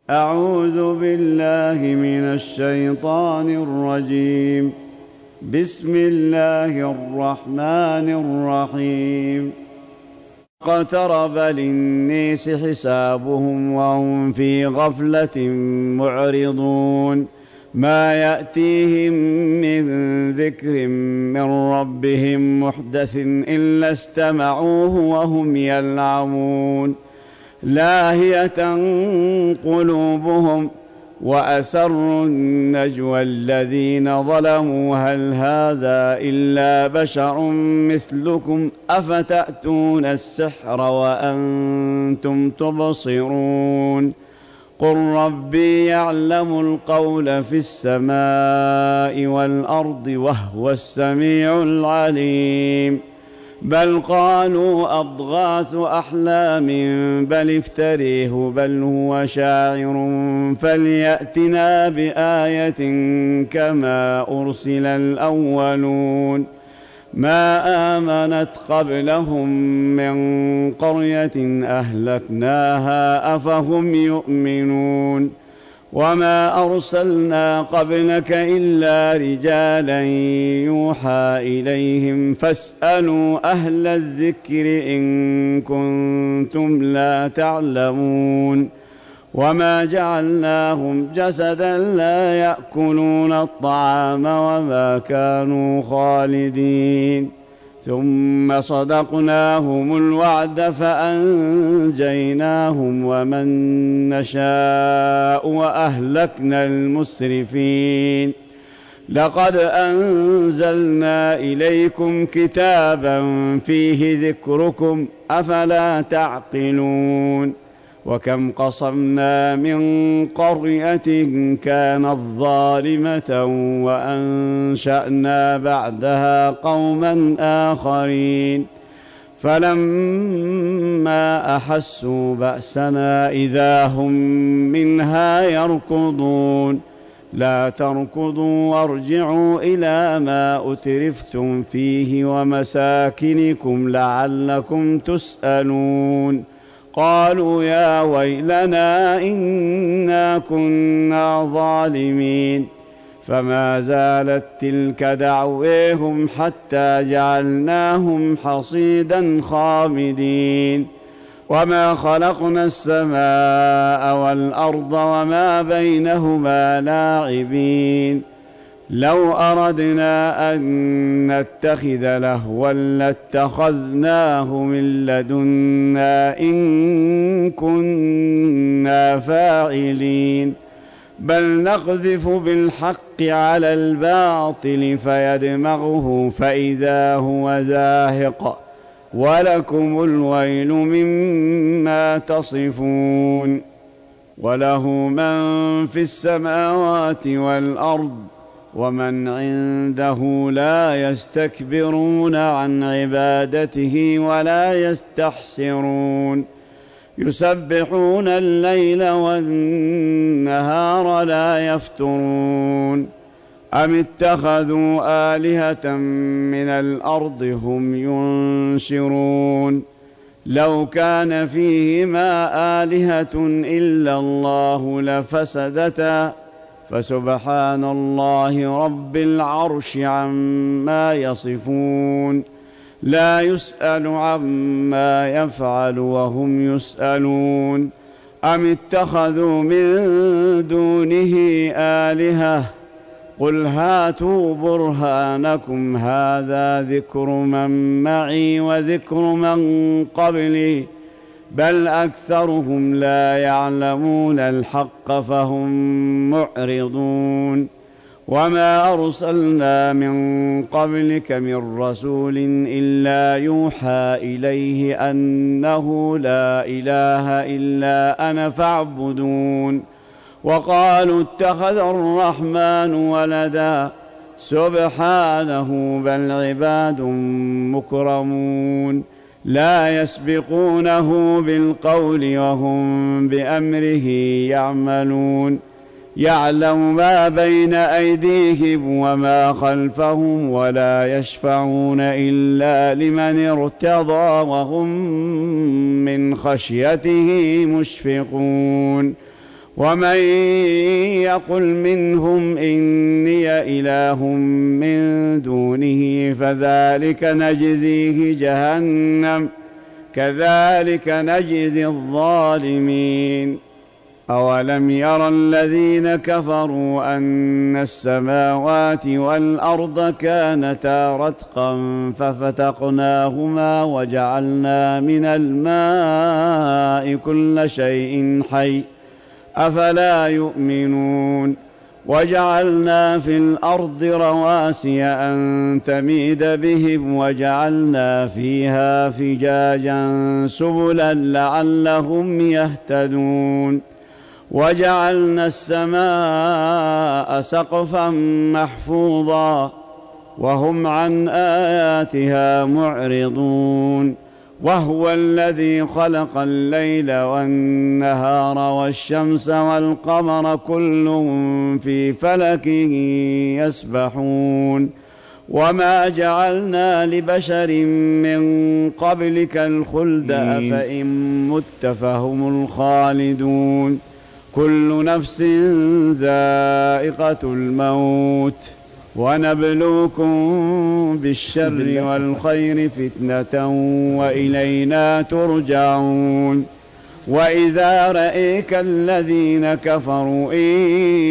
أعوذ بالله من الشيطان الرجيم. بسم الله الرحمن الرحيم. اقترب للناس حسابهم وهم في غفلة معرضون. ما يأتيهم من ذكر من ربهم محدث إلا استمعوه وهم يلعبون. لاهية قلوبهم وأسروا النجوى الذين ظلموا هل هذا إلا بشر مثلكم أفتأتون السحر وأنتم تبصرون. قل ربي يعلم القول في السماء والأرض وهو السميع العليم. بل قالوا أضغاث أحلام بل افتريه بل هو شاعر فليأتنا بآية كما أرسل الأولون. ما آمنت قبلهم من قرية أهلكناها أفهم يؤمنون. وما أرسلنا قبلك إلا رجالا يوحى إليهم فاسألوا أهل الذكر إن كنتم لا تعلمون. وما جعلناهم جسدا لا يأكلون الطعام وما كانوا خالدين. ثم صدقناهم الوعد فأنجيناهم ومن نشاء وأهلكنا المسرفين. لقد أنزلنا إليكم كتابا فيه ذكركم أفلا تعقلون. وكم قصمنا من قرية كانت ظالمة وأنشأنا بعدها قوما آخرين فلما أحسوا بأسنا إذا هم منها يركضون. لا تركضوا وارجعوا إلى ما أترفتم فيه ومساكنكم لعلكم تسألون. قالوا يا ويلنا إنا كنا ظالمين. فما زالت تلك دعويهم حتى جعلناهم حصيدا خامدين. وما خلقنا السماء والأرض وما بينهما لاعبين. لو أردنا أن نتخذ لهوا لاتخذناه من لدنا إن كنا فاعلين. بل نقذف بالحق على الباطل فيدمغه فإذا هو زاهق ولكم الويل مما تصفون. وله من في السماوات والأرض ومن عنده لا يستكبرون عن عبادته ولا يستحسرون. يسبحون الليل والنهار لا يفترون. أم اتخذوا آلهة من الأرض هم ينشرون. لو كان فيهما آلهة إلا الله لفسدتا فسبحان الله رب العرش عما يصفون. لا يسأل عما يفعل وهم يسألون. أم اتخذوا من دونه آلهة قل هاتوا برهانكم هذا ذكر من معي وذكر من قبلي بل أكثرهم لا يعلمون الحق فهم معرضون. وما أرسلنا من قبلك من رسول إلا يوحى إليه أنه لا إله إلا أنا فاعبدون. وقالوا اتخذ الرحمن ولدا سبحانه بل عباد مكرمون لا يسبقونه بالقول وهم بأمره يعملون. يعلم ما بين أيديهم وما خلفهم ولا يشفعون إلا لمن ارتضى وهم من خشيته مشفقون. ومن يقل منهم إني إله من دونه فذلك نجزيه جهنم كذلك نجزي الظالمين. أولم يرى الذين كفروا أن السماوات والأرض كانتا رتقا ففتقناهما وجعلنا من الماء كل شيء حي أفلا يؤمنون. وجعلنا في الأرض رواسي أن تميد بهم وجعلنا فيها فجاجا سبلا لعلهم يهتدون. وجعلنا السماء سقفا محفوظا وهم عن آياتها معرضون. وهو الذي خلق الليل والنهار والشمس والقمر كل في فلك يسبحون. وما جعلنا لبشر من قبلك الخلد أفإن مت فهم الخالدون. كل نفس ذائقة الموت ونبلوكم بالشر والخير فتنة وإلينا ترجعون. وإذا رأيك الذين كفروا إن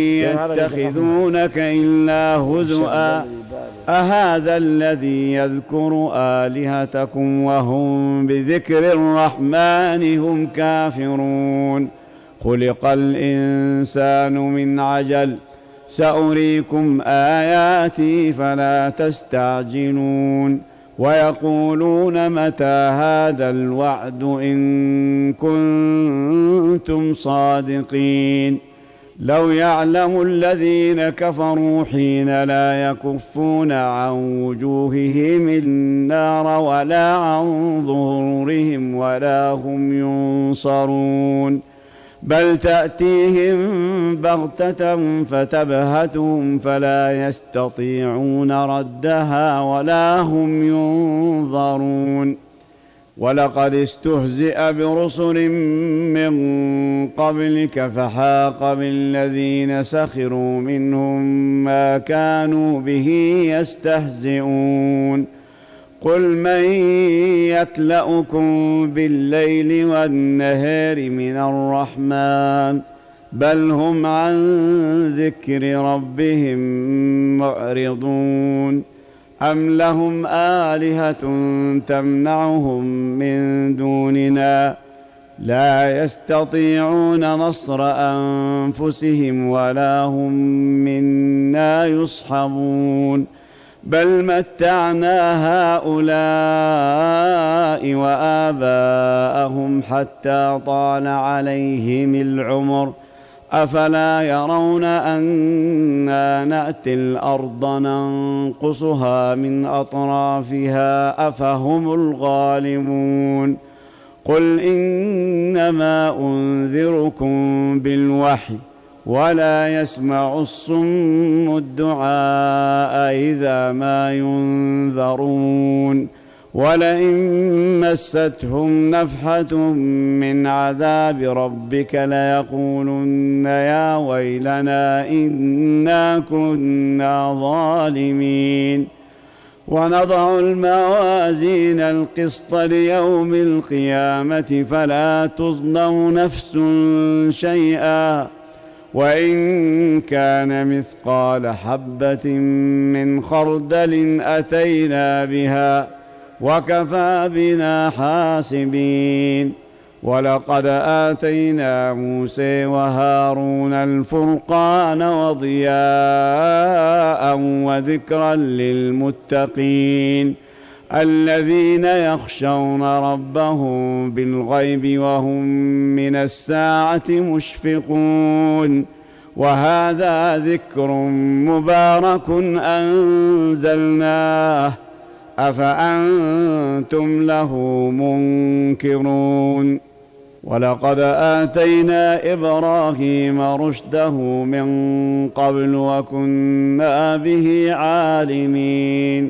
يتخذونك إلا هزؤا أهذا الذي يذكر آلهتكم وهم بذكر الرحمن هم كافرون. خلق الإنسان من عجل سأريكم آياتي فلا تستعجلون. ويقولون متى هذا الوعد إن كنتم صادقين. لو يعلم الذين كفروا حين لا يكفون عن وجوههم النار ولا عن ظهورهم ولا هم ينصرون بل تأتيهم بغتة فتبهتهم فلا يستطيعون ردها ولا هم ينظرون. ولقد استهزئ برسل من قبلك فحاق بالذين سخروا منهم ما كانوا به يستهزئون. قل من يكلؤكم بالليل والنهار من الرحمن بل هم عن ذكر ربهم معرضون. أم لهم آلهة تمنعهم من دوننا لا يستطيعون نصر أنفسهم ولا هم منا يصحبون. بل متعنا هؤلاء وآباءهم حتى طال عليهم العمر أفلا يرون أنا نأتي الأرض ننقصها من أطرافها أفهم الغالبون. قل إنما أنذركم بالوحي ولا يسمع الصم الدعاء إذا ما ينذرون. ولئن مستهم نفحة من عذاب ربك ليقولن يا ويلنا إنا كنا ظالمين. ونضع الموازين القسط ليوم القيامة فلا تظلم نفس شيئا وإن كان مثقال حبة من خردل أتينا بها وكفى بنا حاسبين. ولقد آتينا موسى وهارون الفرقان وضياء وذكرا للمتقين الذين يخشون ربهم بالغيب وهم من الساعة مشفقون. وهذا ذكر مبارك أنزلناه أفأنتم له منكرون. ولقد آتينا إبراهيم رشده من قبل وكنا به عالمين.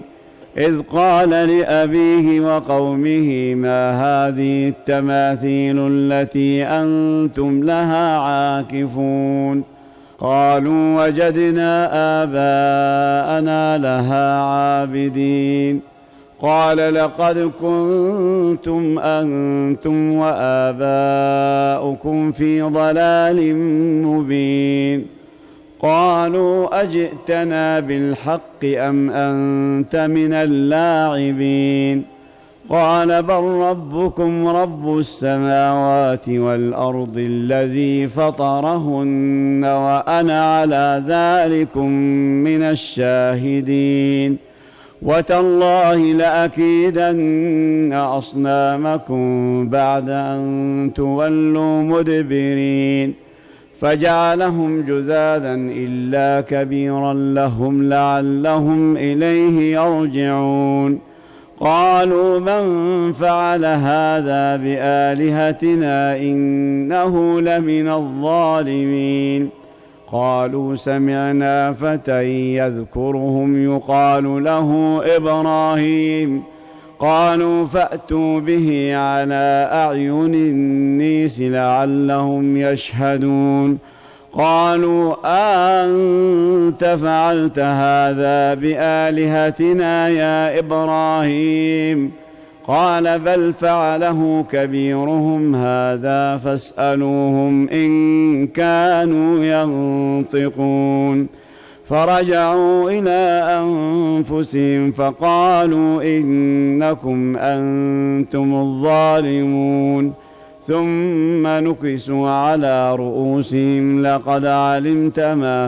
إذ قال لأبيه وقومه ما هذه التماثيل التي أنتم لها عاكفون قالوا وجدنا آباءنا لها عابدين قال لقد كنتم أنتم وآباؤكم في ضلال مبين قالوا أجئتنا بالحق أم أنت من اللاعبين قال بل ربكم رب السماوات والأرض الذي فطرهن وأنا على ذلكم من الشاهدين وتالله لأكيدن أصنامكم بعد أن تولوا مدبرين فجعلهم جذاذا إلا كبيرا لهم لعلهم إليه يرجعون قالوا من فعل هذا بآلهتنا إنه لمن الظالمين قالوا سمعنا فتى يذكرهم يقال له إبراهيم قالوا فأتوا به على أعين الناس لعلهم يشهدون قالوا أنت فعلت هذا بآلهتنا يا إبراهيم قال بل فعله كبيرهم هذا فاسألوهم إن كانوا ينطقون فرجعوا إلى أنفسهم فقالوا إنكم أنتم الظالمون ثم نكسوا على رؤوسهم لقد علمت ما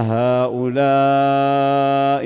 هؤلاء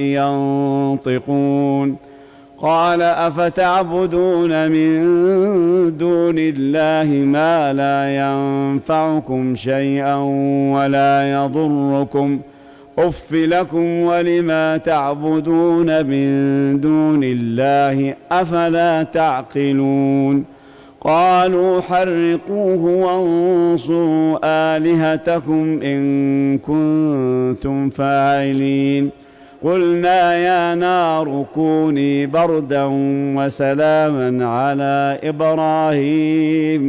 ينطقون قال أفتعبدون من دون الله ما لا ينفعكم شيئا ولا يضركم أف لكم ولما تعبدون من دون الله أفلا تعقلون قالوا حرقوه وانصروا آلهتكم إن كنتم فاعلين قلنا يا نار كوني بردا وسلاما على إبراهيم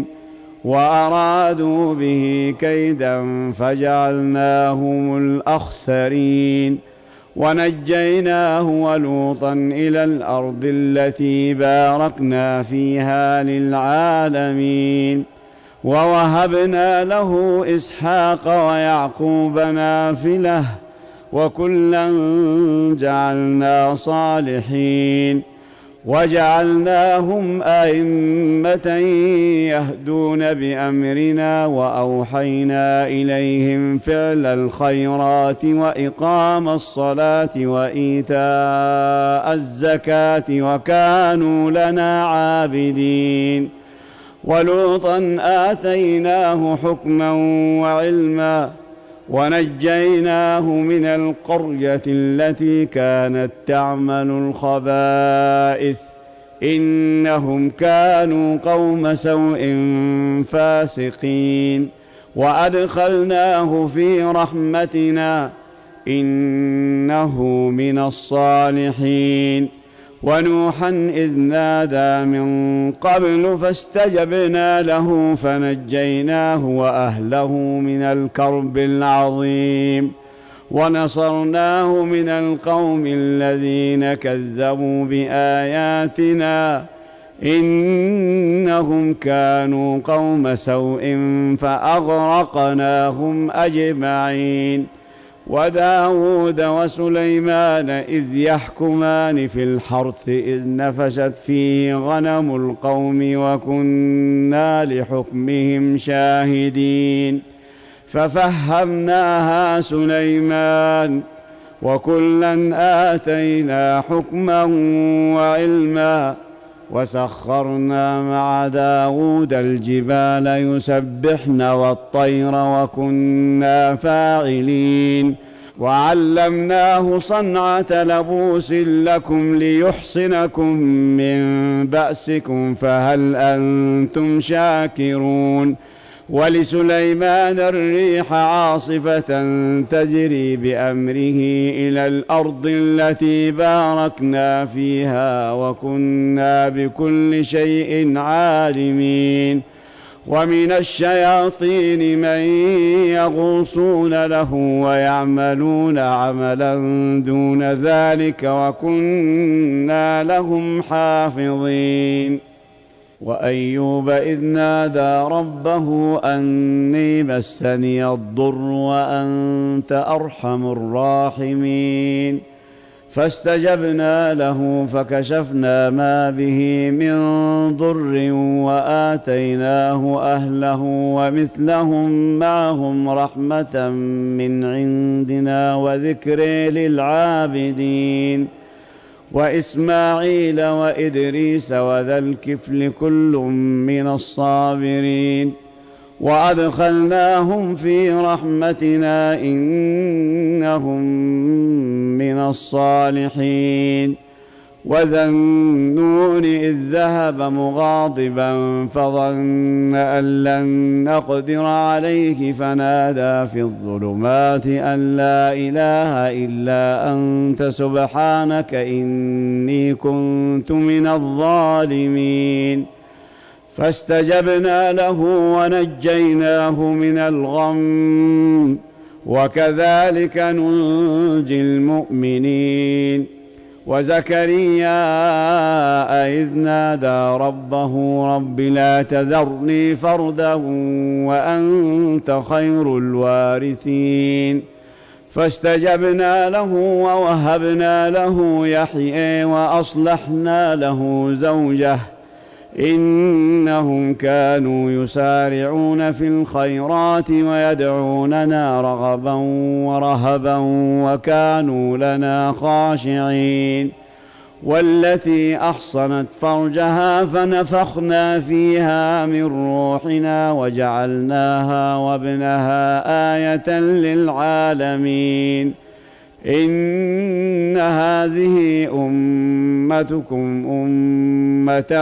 وأرادوا به كيدا فجعلناهم الأخسرين ونجيناه ولوطا إلى الأرض التي باركنا فيها للعالمين ووهبنا له إسحاق ويعقوب نافلة وكلا جعلنا صالحين وجعلناهم أئمة يهدون بأمرنا وأوحينا إليهم فعل الخيرات وإقام الصلاة وإيتاء الزكاة وكانوا لنا عابدين ولوطا آتيناه حكما وعلما ونجيناه من القرية التي كانت تعمل الخبائث إنهم كانوا قوم سوء فاسقين وأدخلناه في رحمتنا إنه من الصالحين ونوحا إذ نادى من قبل فاستجبنا له فنجيناه وأهله من الكرب العظيم ونصرناه من القوم الذين كذبوا بآياتنا إنهم كانوا قوم سوء فأغرقناهم أجمعين وداود وسليمان إذ يحكمان في الحرث إذ نفشت فيه غنم القوم وكنا لحكمهم شاهدين ففهمناها سليمان وكلا آتينا حكما وعلما وسخرنا مع داود الجبال يسبحن والطير وكنا فاعلين وعلمناه صنعة لبوس لكم ليحصنكم من بأسكم فهل أنتم شاكرون ولسليمان الريح عاصفة تجري بأمره إلى الأرض التي باركنا فيها وكنا بكل شيء عالمين ومن الشياطين من يغوصون له ويعملون عملا دون ذلك وكنا لهم حافظين وأيوب إذ نادى ربه أني مسني الضر وأنت أرحم الراحمين فاستجبنا له فكشفنا ما به من ضر وآتيناه أهله ومثلهم معهم رحمة من عندنا وذكر للعابدين وإسماعيل وإدريس وذا الكفل كل من الصابرين وأدخلناهم في رحمتنا إنهم من الصالحين وذا النون إذ ذهب مغاضبا فظن أن لن نقدر عليه فنادى في الظلمات أن لا إله إلا أنت سبحانك إني كنت من الظالمين فاستجبنا له ونجيناه من الغم وكذلك ننجي المؤمنين وزكريا إذ نادى ربه رب لا تذرني فردا وأنت خير الوارثين فاستجبنا له ووهبنا له يحيى وأصلحنا له زوجه إنهم كانوا يسارعون في الخيرات ويدعوننا رغبا ورهبا وكانوا لنا خاشعين والتي أحصنت فرجها فنفخنا فيها من روحنا وجعلناها وابنها آية للعالمين إن هذه أمتكم أمة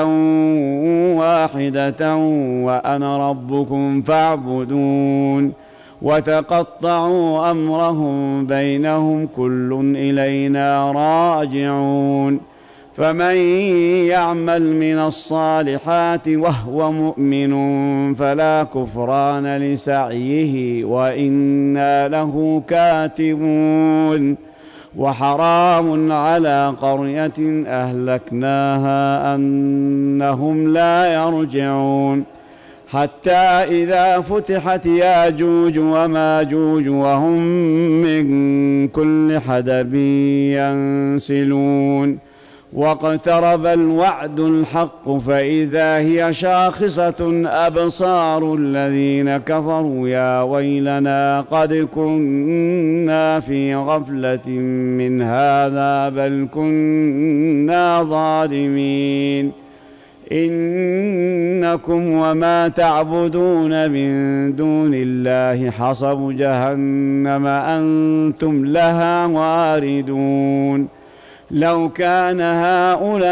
واحدة وأنا ربكم فاعبدون وتقطعوا أمرهم بينهم كل إلينا راجعون فمن يعمل من الصالحات وهو مؤمن فلا كفران لسعيه وإنا له كاتبون وحرام على قرية أهلكناها أنهم لا يرجعون حتى إذا فتحت ياجوج وماجوج وهم من كل حدب ينسلون واقترب الوعد الحق فإذا هي شاخصة أبصار الذين كفروا يا ويلنا قد كنا في غفلة من هذا بل كنا ظالمين إنكم وما تعبدون من دون الله حصب جهنم أنتم لها واردون لو كان هؤلاء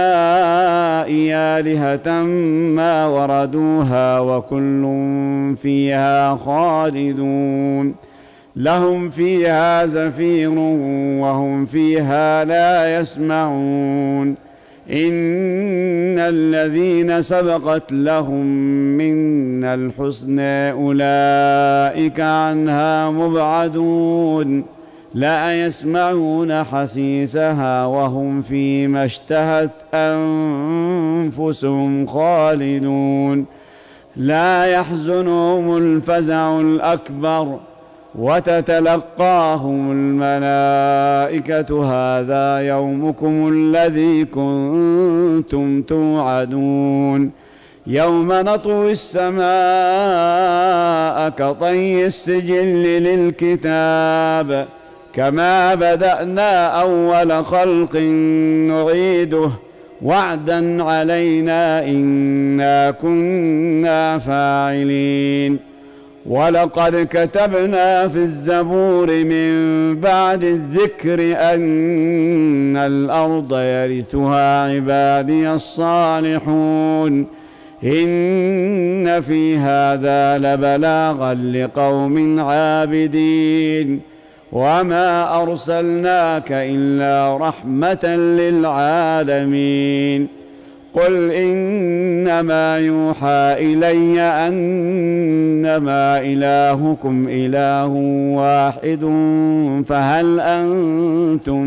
آلهة ما وردوها وكل فيها خالدون لهم فيها زفير وهم فيها لا يسمعون إن الذين سبقت لهم منا الحسنى أولئك عنها مبعدون لا يسمعون حسيسها وهم فيما اشتهت أنفسهم خالدون لا يحزنهم الفزع الأكبر وتتلقاهم الملائكة هذا يومكم الذي كنتم توعدون يوم نطوي السماء كطي السجل للكتاب كما بدأنا أول خلق نعيده وعدا علينا إنا كنا فاعلين ولقد كتبنا في الزبور من بعد الذكر أن الأرض يرثها عبادي الصالحون إن في هذا لبلاغا لقوم عابدين وما أرسلناك إلا رحمة للعالمين قل إنما يوحى إلي أنما إلهكم إله واحد فهل أنتم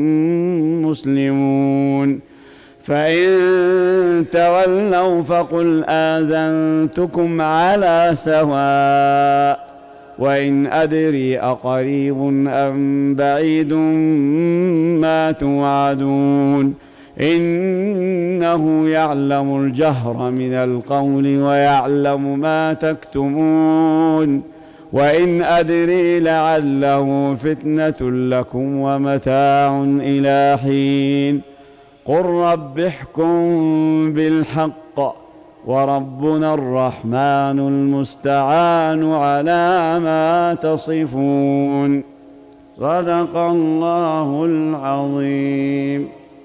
مسلمون فإن تولوا فقل آذنتكم على سواء وإن أدري أقريب أم بعيد ما توعدون إنه يعلم الجهر من القول ويعلم ما تكتمون وإن أدري لعله فتنة لكم ومتاع إلى حين قل رب احكم بالحق وربنا الرحمن المستعان على ما تصفون صدق الله العظيم.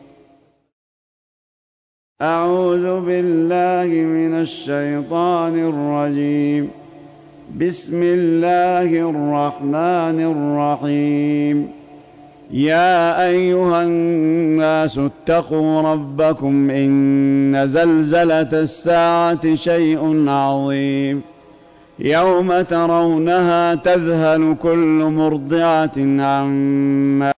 أعوذ بالله من الشيطان الرجيم. بسم الله الرحمن الرحيم. يا أيها الناس اتقوا ربكم إن زلزلة الساعة شيء عظيم يوم ترونها تذهل كل مرضعة عما